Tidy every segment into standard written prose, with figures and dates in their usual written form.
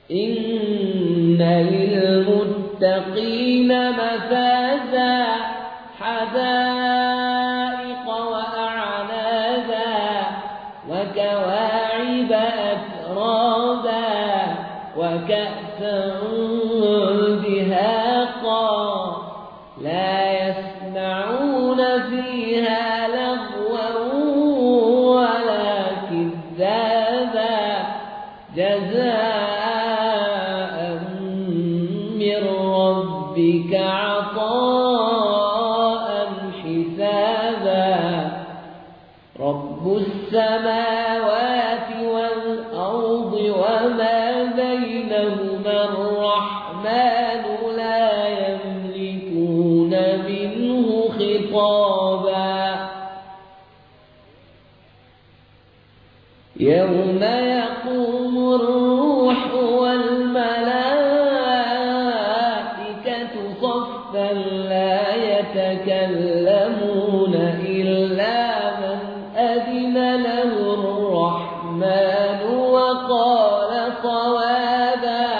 إن للمتقين مفازا حدائق وأعنابا وكواعب أترابا وكأسا دهاقا لا يسمعون فيها لغوا ولا كذابا جزاء من ربك عطاء حسابا رب السماوات والأرض وما بينهما الرحمن لا يملكون منه خطابا يوم يقوم الروح والملائكة صفا لا يتكلمون إلا من أذن له الرحمن وقال صوابا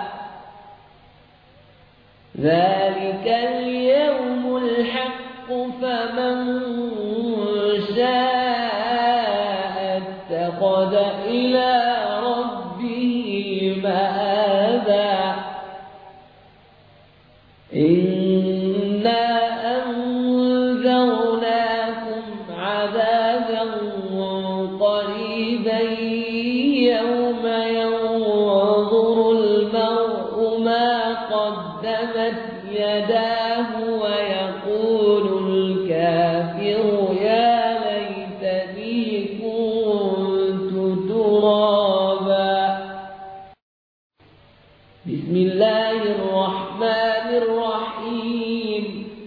ذلك اليوم الحق فمن شاء اتخذ إلى ربه مآبا إنا أنذرناكم عذابا قريبا يوم ينظر المرء ما قدمت يداه ويقول الكافر يا ليتني كنت ترابا بسم الله الرحمن الرحيم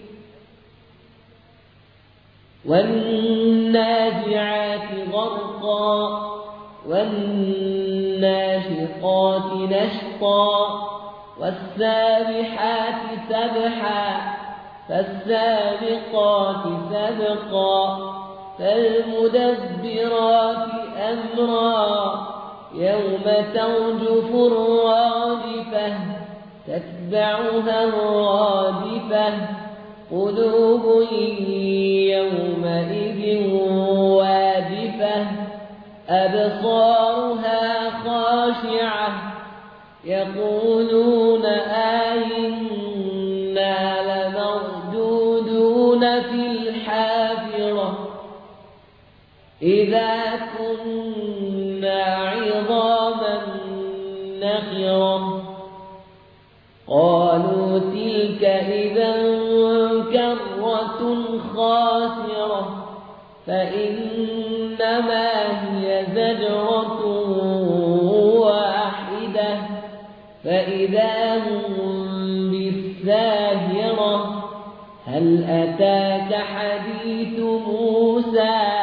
والنازعات غرقا والناشطات نشطا والسابحات سبحا فالسابقات سبقا فالمدبرات أمرا يوم ترجف الرادفة تتبعها الرادفة قلوب يومئذ واجفة أبصارها خاشعة يقولون أئنا لمردودون في الحافرة إذا كنا عظاما نخرة قالوا تلك إذا كرة خاسرة فإنما هي زجرة واحدة فإذا هم بالساهرة هل أتاك حديث موسى